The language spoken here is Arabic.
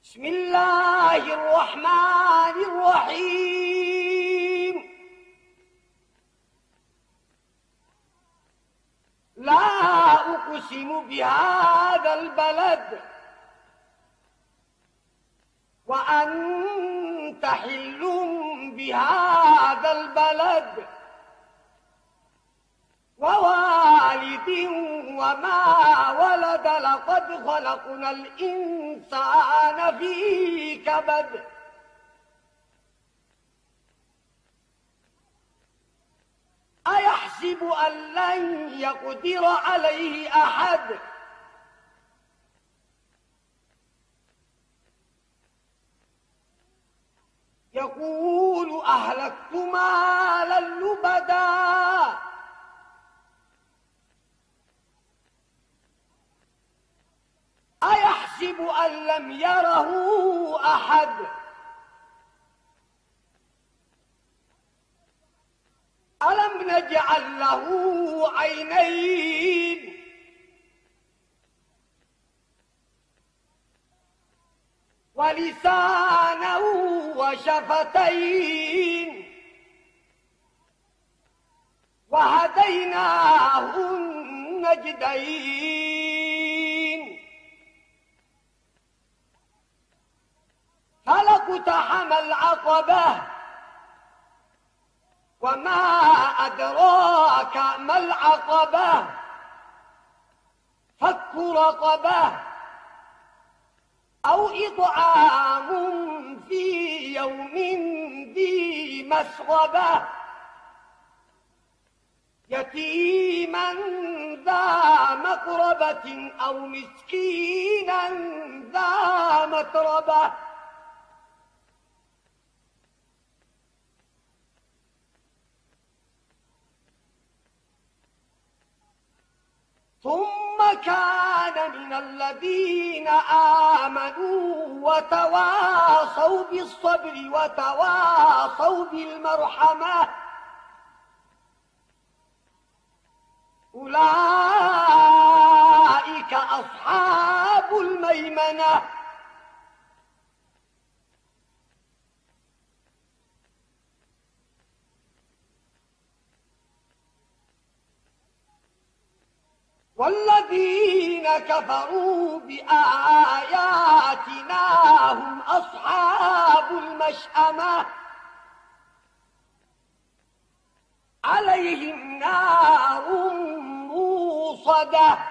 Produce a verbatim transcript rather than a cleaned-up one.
بسم الله الرحمن الرحيم. لا أقسم بهذا البلد وأنت حل بهذا البلد ووالد وما ولد لقد خلقنا الإنسان في كبد أيحسب أن لن يقدر عليه أحد يقول أهلكت مالا لبدا أيحسب أن لم يره أحد ألم نجعل له عينين ولسانا وشفتين وهديناه النجدين فلاقتحم العقبة وما أدراك ما العقبة فك رقبة أو إطعام في يوم ذي مسغبة يتيما ذا مقربة أو مسكينا ذا متربة ثم كان من الذين آمنوا وتواصوا بالصبر وتواصوا بالمرحمة أولئك أصحاب الميمنة والذين كفروا بآياتنا هم أصحاب المشأمة عليهم نار موصدة